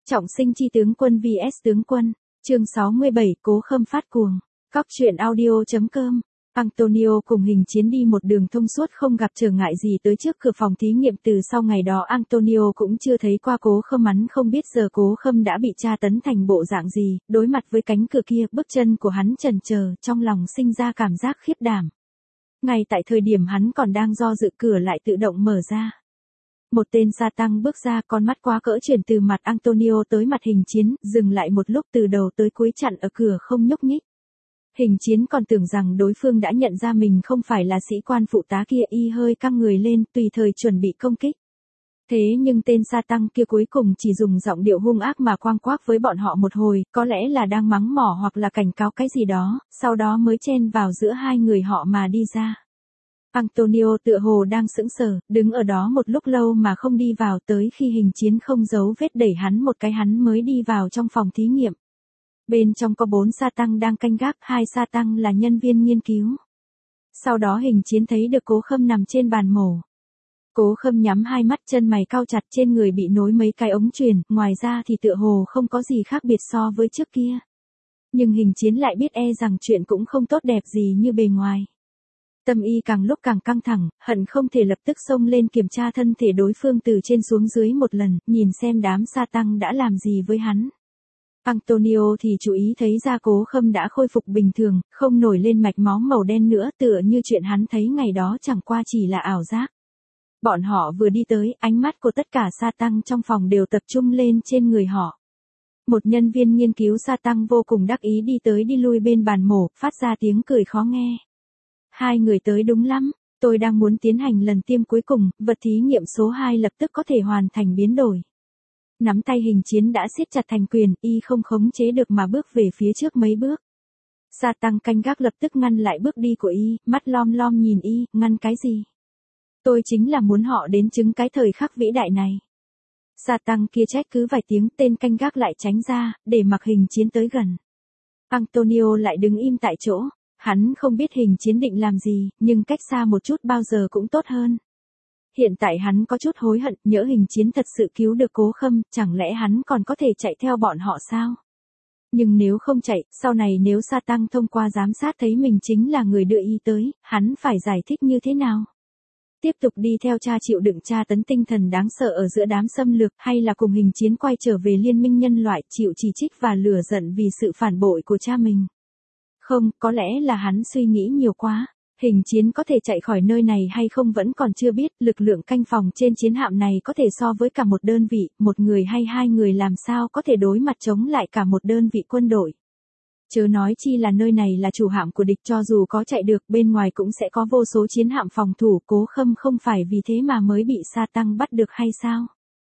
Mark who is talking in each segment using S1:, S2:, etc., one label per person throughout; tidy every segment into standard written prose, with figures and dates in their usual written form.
S1: Trọng sinh chi tướng quân vs tướng quân, chương 67, Cố Khâm phát cuồng. Cóc truyện audio.com. Antonio cùng Hình Chiến đi một đường thông suốt không gặp trở ngại gì tới trước cửa phòng thí nghiệm. Từ sau ngày đó Antonio cũng chưa thấy qua Cố Khâm, hắn không biết giờ Cố Khâm đã bị tra tấn thành bộ dạng gì. Đối mặt với cánh cửa kia, bước chân của hắn chần chờ, trong lòng sinh ra cảm giác khiếp đảm. Ngay tại thời điểm hắn còn đang do dự, cửa lại tự động mở ra. Một tên sa tăng bước ra, con mắt quá cỡ chuyển từ mặt Antonio tới mặt Hình Chiến, dừng lại một lúc từ đầu tới cuối chặn ở cửa không nhúc nhích. Hình Chiến còn tưởng rằng đối phương đã nhận ra mình không phải là sĩ quan phụ tá kia, y hơi căng người lên, tùy thời chuẩn bị công kích. Thế nhưng tên sa tăng kia cuối cùng chỉ dùng giọng điệu hung ác mà quang quác với bọn họ một hồi, có lẽ là đang mắng mỏ hoặc là cảnh cáo cái gì đó, sau đó mới chen vào giữa hai người họ mà đi ra. Antonio tựa hồ đang sững sờ, đứng ở đó một lúc lâu mà không đi vào, tới khi Hình Chiến không giấu vết đẩy hắn một cái hắn mới đi vào trong phòng thí nghiệm. Bên trong có 4 sa tăng đang canh gác, 2 sa tăng là nhân viên nghiên cứu. Sau đó Hình Chiến thấy được Cố Khâm nằm trên bàn mổ. Cố Khâm nhắm hai mắt, chân mày cau chặt, trên người bị nối mấy cái ống truyền, ngoài ra thì tựa hồ không có gì khác biệt so với trước kia. Nhưng Hình Chiến lại biết rằng chuyện cũng không tốt đẹp gì như bề ngoài. Tâm y càng lúc càng căng thẳng, hận không thể lập tức xông lên kiểm tra thân thể đối phương từ trên xuống dưới một lần, nhìn xem đám sa tăng đã làm gì với hắn. Antonio thì chú ý thấy ra Cố Khâm đã khôi phục bình thường, không nổi lên mạch máu màu đen nữa, tựa như chuyện hắn thấy ngày đó chẳng qua chỉ là ảo giác. Bọn họ vừa đi tới, ánh mắt của tất cả sa tăng trong phòng đều tập trung lên trên người họ. Một nhân viên nghiên cứu sa tăng vô cùng đắc ý đi tới đi lui bên bàn mổ, phát ra tiếng cười khó nghe. Hai người tới đúng lắm, tôi đang muốn tiến hành lần tiêm cuối cùng, vật thí nghiệm số 2 lập tức có thể hoàn thành biến đổi. Nắm tay Hình Chiến đã siết chặt thành quyền, y không khống chế được mà bước về phía trước mấy bước. Sa tăng canh gác lập tức ngăn lại bước đi của y, mắt lom lom nhìn y, ngăn cái gì? Tôi chính là muốn họ đến chứng cái thời khắc vĩ đại này. Sa tăng kia trách cứ vài tiếng, tên canh gác lại tránh ra, để mặc Hình Chiến tới gần. Antonio lại đứng im tại chỗ. Hắn không biết Hình Chiến định làm gì, nhưng cách xa một chút bao giờ cũng tốt hơn. Hiện tại hắn có chút hối hận, nhỡ Hình Chiến thật sự cứu được Cố Khâm, chẳng lẽ hắn còn có thể chạy theo bọn họ sao? Nhưng nếu không chạy, sau này nếu sa tăng thông qua giám sát thấy mình chính là người đưa y tới, hắn phải giải thích như thế nào? Tiếp tục đi theo cha chịu đựng tra tấn tinh thần đáng sợ ở giữa đám xâm lược, hay là cùng Hình Chiến quay trở về liên minh nhân loại, chịu chỉ trích và lửa giận vì sự phản bội của cha mình? Không, có lẽ là hắn suy nghĩ nhiều quá. Hình Chiến có thể chạy khỏi nơi này hay không vẫn còn chưa biết, lực lượng canh phòng trên chiến hạm này có thể so với cả một đơn vị, một người hay hai người làm sao có thể đối mặt chống lại cả một đơn vị quân đội. Chớ nói chi là nơi này là chủ hạm của địch, cho dù có chạy được, bên ngoài cũng sẽ có vô số chiến hạm phòng thủ. Cố Khâm không phải vì thế mà mới bị sa tăng bắt được hay sao?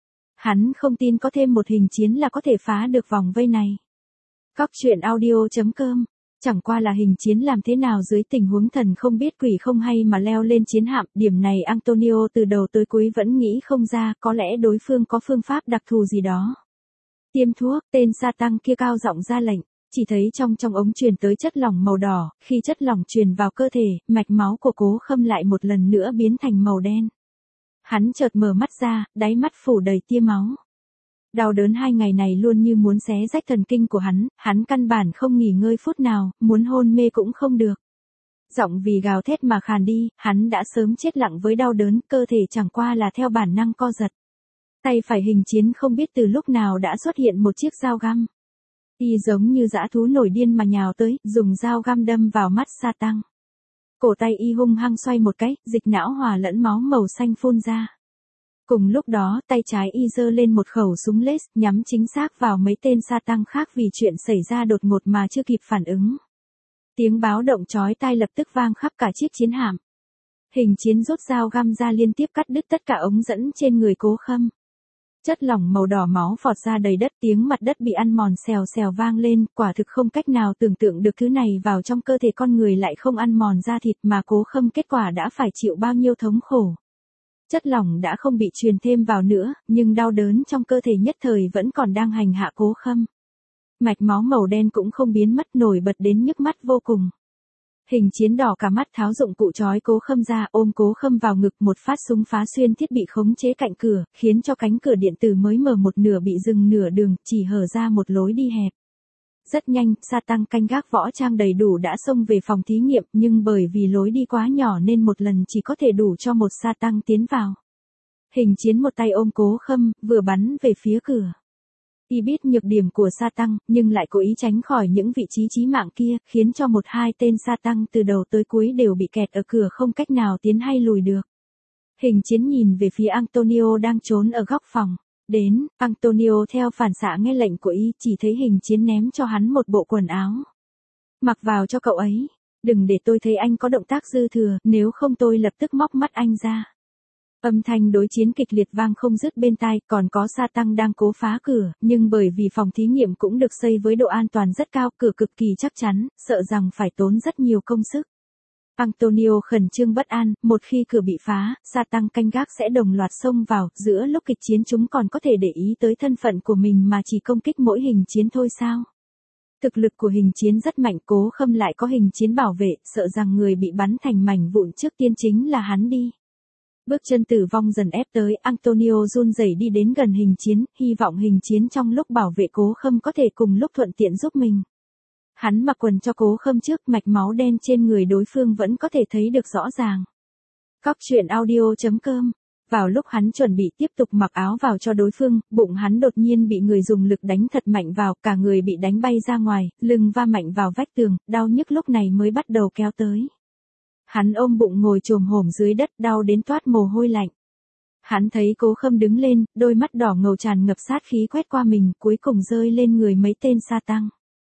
S1: Hắn không tin có thêm một Hình Chiến là có thể phá được vòng vây này. Cóc truyện audio.com. Chẳng qua là Hình Chiến làm thế nào dưới tình huống thần không biết quỷ không hay mà leo lên chiến hạm, điểm này Antonio từ đầu tới cuối vẫn nghĩ không ra, có lẽ đối phương có phương pháp đặc thù gì đó. Tiêm thuốc, tên sa tăng kia cao giọng ra lệnh, chỉ thấy trong ống truyền tới chất lỏng màu đỏ, khi chất lỏng truyền vào cơ thể, mạch máu của Cố Khâm lại một lần nữa biến thành màu đen. Hắn chợt mở mắt ra, đáy mắt phủ đầy tia máu. Đau đớn 2 ngày này luôn như muốn xé rách thần kinh của hắn căn bản không nghỉ ngơi phút nào, muốn hôn mê cũng không được. Giọng vì gào thét mà khàn đi, hắn đã sớm chết lặng với đau đớn, cơ thể chẳng qua là theo bản năng co giật. Tay phải Hình Chiến không biết từ lúc nào đã xuất hiện một chiếc dao găm. Y giống như dã thú nổi điên mà nhào tới, dùng dao găm đâm vào mắt sa tăng. Cổ tay y hung hăng xoay một cái, dịch não hòa lẫn máu màu xanh phun ra. Cùng lúc đó, tay trái y giơ lên một khẩu súng lết, nhắm chính xác vào mấy tên sa tăng khác vì chuyện xảy ra đột ngột mà chưa kịp phản ứng. Tiếng báo động chói tai lập tức vang khắp cả chiếc chiến hạm. Hình Chiến rút dao găm ra liên tiếp cắt đứt tất cả ống dẫn trên người Cố Khâm. Chất lỏng màu đỏ máu phọt ra đầy đất, tiếng mặt đất bị ăn mòn xèo xèo vang lên, quả thực không cách nào tưởng tượng được thứ này vào trong cơ thể con người lại không ăn mòn da thịt, mà Cố Khâm kết quả đã phải chịu bao nhiêu thống khổ. Chất lỏng đã không bị truyền thêm vào nữa, nhưng đau đớn trong cơ thể nhất thời vẫn còn đang hành hạ Cố Khâm. Mạch máu màu đen cũng không biến mất, nổi bật đến nhức mắt vô cùng. Hình chiến đỏ cả mắt tháo dụng cụ trói Cố Khâm ra, ôm Cố Khâm vào ngực, một phát súng phá xuyên thiết bị khống chế cạnh cửa, khiến cho cánh cửa điện tử mới mở một nửa bị dừng nửa đường, chỉ hở ra một lối đi hẹp. Rất nhanh, sa tăng canh gác võ trang đầy đủ đã xông về phòng thí nghiệm, nhưng bởi vì lối đi quá nhỏ nên một lần chỉ có thể đủ cho một sa tăng tiến vào. Hình chiến một tay ôm Cố Khâm, vừa bắn về phía cửa. Y biết nhược điểm của sa tăng, nhưng lại cố ý tránh khỏi những vị trí chí mạng kia, khiến cho một hai tên sa tăng từ đầu tới cuối đều bị kẹt ở cửa không cách nào tiến hay lùi được. Hình chiến nhìn về phía Antonio đang trốn ở góc phòng. Đến, Antonio theo phản xạ nghe lệnh của Y, chỉ thấy hình chiến ném cho hắn một bộ quần áo. Mặc vào cho cậu ấy, đừng để tôi thấy anh có động tác dư thừa, nếu không tôi lập tức móc mắt anh ra. Âm thanh đối chiến kịch liệt vang không dứt bên tai, còn có sa tăng đang cố phá cửa, nhưng bởi vì phòng thí nghiệm cũng được xây với độ an toàn rất cao, cửa cực kỳ chắc chắn, sợ rằng phải tốn rất nhiều công sức. Antonio khẩn trương bất an, một khi cửa bị phá, sa tăng canh gác sẽ đồng loạt xông vào, giữa lúc kịch chiến chúng còn có thể để ý tới thân phận của mình mà chỉ công kích mỗi hình chiến thôi sao? Thực lực của hình chiến rất mạnh, Cố Khâm lại có hình chiến bảo vệ, sợ rằng người bị bắn thành mảnh vụn trước tiên chính là hắn đi. Bước chân tử vong dần ép tới, Antonio run rẩy đi đến gần hình chiến, hy vọng hình chiến trong lúc bảo vệ Cố Khâm có thể cùng lúc thuận tiện giúp mình. Hắn mặc quần cho Cố Khâm trước, mạch máu đen trên người đối phương vẫn có thể thấy được rõ ràng. Cóc truyện audio.com. Vào lúc hắn chuẩn bị tiếp tục mặc áo vào cho đối phương, bụng hắn đột nhiên bị người dùng lực đánh thật mạnh vào, cả người bị đánh bay ra ngoài, lưng va mạnh vào vách tường, đau nhức lúc này mới bắt đầu kéo tới. Hắn ôm bụng ngồi chồm hổm dưới đất, đau đến toát mồ hôi lạnh. Hắn thấy Cố Khâm đứng lên, đôi mắt đỏ ngầu tràn ngập sát khí quét qua mình, cuối cùng rơi lên người mấy tên sa tăng.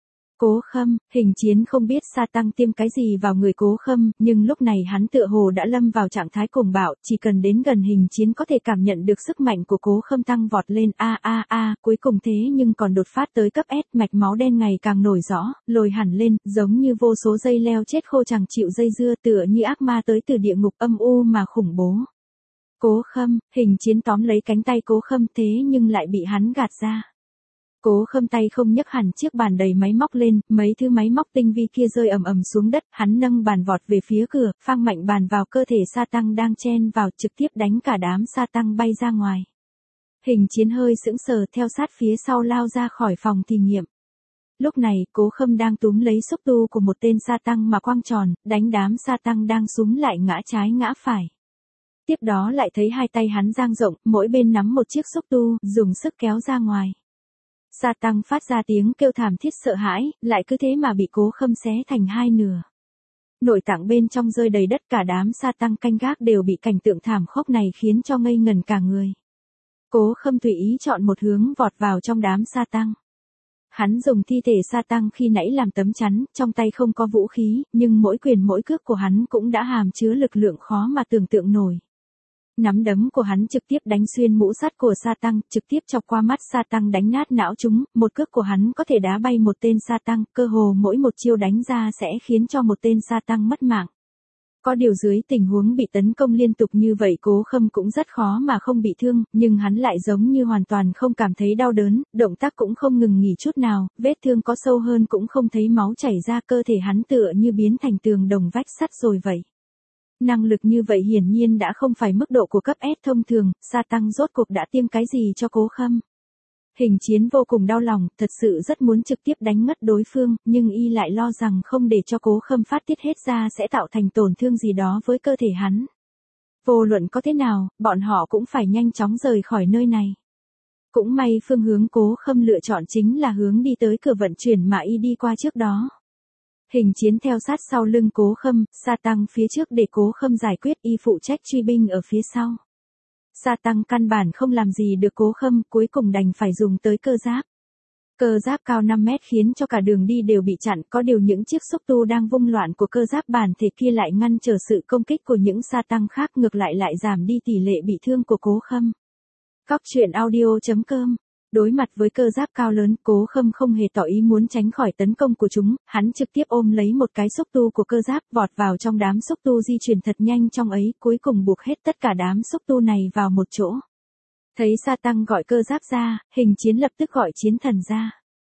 S1: Cố Khâm, hình chiến không biết sa tăng tiêm cái gì vào người Cố Khâm, nhưng lúc này hắn tựa hồ đã lâm vào trạng thái cuồng bạo, chỉ cần đến gần hình chiến có thể cảm nhận được sức mạnh của Cố Khâm tăng vọt lên cuối cùng thế nhưng còn đột phát tới cấp S, mạch máu đen ngày càng nổi rõ, lồi hẳn lên, giống như vô số dây leo chết khô chẳng chịu dây dưa, tựa như ác ma tới từ địa ngục âm u mà khủng bố. Cố Khâm, hình chiến tóm lấy cánh tay Cố Khâm thế nhưng lại bị hắn gạt ra. Cố Khâm tay không nhấc hẳn chiếc bàn đầy máy móc lên, mấy thứ máy móc tinh vi kia rơi ầm ầm xuống đất, hắn nâng bàn vọt về phía cửa, phang mạnh bàn vào cơ thể sa tăng đang chen vào, trực tiếp đánh cả đám sa tăng bay ra ngoài. Hình chiến hơi sững sờ, theo sát phía sau lao ra khỏi phòng thí nghiệm. Lúc này, Cố Khâm đang túm lấy xúc tu của một tên sa tăng mà quăng tròn, đánh đám sa tăng đang súm lại ngã trái ngã phải. Tiếp đó lại thấy hai tay hắn dang rộng, mỗi bên nắm một chiếc xúc tu, dùng sức kéo ra ngoài. Sa tăng phát ra tiếng kêu thảm thiết sợ hãi, lại cứ thế mà bị Cố Khâm xé thành hai nửa. Nội tạng bên trong rơi đầy đất, cả đám sa tăng canh gác đều bị cảnh tượng thảm khốc này khiến cho ngây ngần cả người. Cố Khâm tùy ý chọn một hướng vọt vào trong đám sa tăng. Hắn dùng thi thể sa tăng khi nãy làm tấm chắn, trong tay không có vũ khí, nhưng mỗi quyền mỗi cước của hắn cũng đã hàm chứa lực lượng khó mà tưởng tượng nổi. Nắm đấm của hắn trực tiếp đánh xuyên mũ sắt của sa tăng, trực tiếp chọc qua mắt sa tăng đánh nát não chúng, một cước của hắn có thể đá bay một tên sa tăng, cơ hồ mỗi một chiêu đánh ra sẽ khiến cho một tên sa tăng mất mạng. Có điều dưới tình huống bị tấn công liên tục như vậy Cố Khâm cũng rất khó mà không bị thương, nhưng hắn lại giống như hoàn toàn không cảm thấy đau đớn, động tác cũng không ngừng nghỉ chút nào, vết thương có sâu hơn cũng không thấy máu chảy ra, cơ thể hắn tựa như biến thành tường đồng vách sắt rồi vậy. Năng lực như vậy hiển nhiên đã không phải mức độ của cấp S thông thường, sa tăng rốt cuộc đã tiêm cái gì cho Cố Khâm. Hình chiến vô cùng đau lòng, thật sự rất muốn trực tiếp đánh ngất đối phương, nhưng y lại lo rằng không để cho Cố Khâm phát tiết hết ra sẽ tạo thành tổn thương gì đó với cơ thể hắn. Vô luận có thế nào, bọn họ cũng phải nhanh chóng rời khỏi nơi này. Cũng may phương hướng Cố Khâm lựa chọn chính là hướng đi tới cửa vận chuyển mà y đi qua trước đó. Hình chiến theo sát sau lưng Cố Khâm, sa tăng phía trước để Cố Khâm giải quyết, y phụ trách truy binh ở phía sau. Sa tăng căn bản không làm gì được Cố Khâm, cuối cùng đành phải dùng tới cơ giáp. Cơ giáp cao 5 mét khiến cho cả đường đi đều bị chặn, có điều những chiếc xúc tu đang vung loạn của cơ giáp bản thể kia lại ngăn trở sự công kích của những sa tăng khác, ngược lại giảm đi tỷ lệ bị thương của Cố Khâm. Cóc truyện audio.com. Đối mặt với cơ giáp cao lớn, Cố Khâm không hề tỏ ý muốn tránh khỏi tấn công của chúng, hắn trực tiếp ôm lấy một cái xúc tu của cơ giáp, vọt vào trong đám xúc tu di chuyển thật nhanh trong ấy, cuối cùng buộc hết tất cả đám xúc tu này vào một chỗ. Thấy sa tăng gọi cơ giáp ra, hình chiến lập tức gọi chiến thần ra.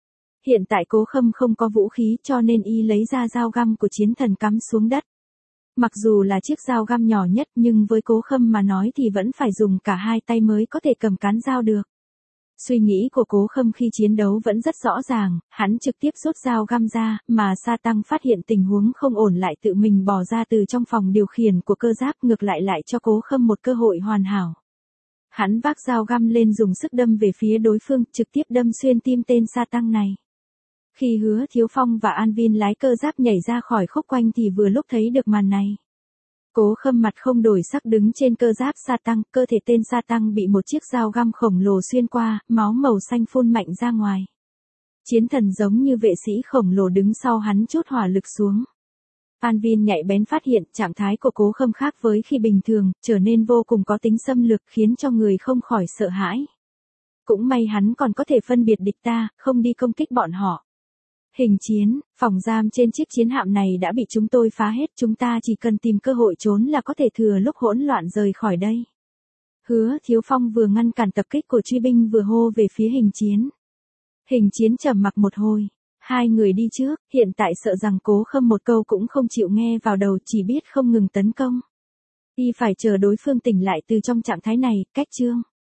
S1: Hiện tại Cố Khâm không có vũ khí cho nên y lấy ra dao găm của chiến thần cắm xuống đất. Mặc dù là chiếc dao găm nhỏ nhất nhưng với Cố Khâm mà nói thì vẫn phải dùng cả hai tay mới có thể cầm cán dao được. Suy nghĩ của Cố Khâm khi chiến đấu vẫn rất rõ ràng, hắn trực tiếp rút dao găm ra, mà Sa Tăng phát hiện tình huống không ổn lại tự mình bỏ ra từ trong phòng điều khiển của cơ giáp, ngược lại cho Cố Khâm một cơ hội hoàn hảo. Hắn vác dao găm lên dùng sức đâm về phía đối phương, trực tiếp đâm xuyên tim tên Sa Tăng này. Khi Hứa Thiếu Phong và An Vin lái cơ giáp nhảy ra khỏi khúc quanh thì vừa lúc thấy được màn này. Cố Khâm mặt không đổi sắc đứng trên cơ giáp Sa Tăng, cơ thể tên Sa Tăng bị một chiếc dao găm khổng lồ xuyên qua, máu màu xanh phun mạnh ra ngoài. Chiến thần giống như vệ sĩ khổng lồ đứng sau hắn trút hỏa lực xuống. An Vin nhạy bén phát hiện trạng thái của Cố Khâm khác với khi bình thường, trở nên vô cùng có tính xâm lược khiến cho người không khỏi sợ hãi. Cũng may hắn còn có thể phân biệt địch ta, không đi công kích bọn họ. Hình chiến, phòng giam trên chiếc chiến hạm này đã bị chúng tôi phá hết, chúng ta chỉ cần tìm cơ hội trốn là có thể thừa lúc hỗn loạn rời khỏi đây. Hứa Thiếu Phong vừa ngăn cản tập kích của truy binh vừa hô về phía hình chiến. Hình chiến trầm mặc một hồi, hai người đi trước, hiện tại sợ rằng Cố Khâm một câu cũng không chịu nghe vào đầu, chỉ biết không ngừng tấn công. Y phải chờ đối phương tỉnh lại từ trong trạng thái này, cách chương.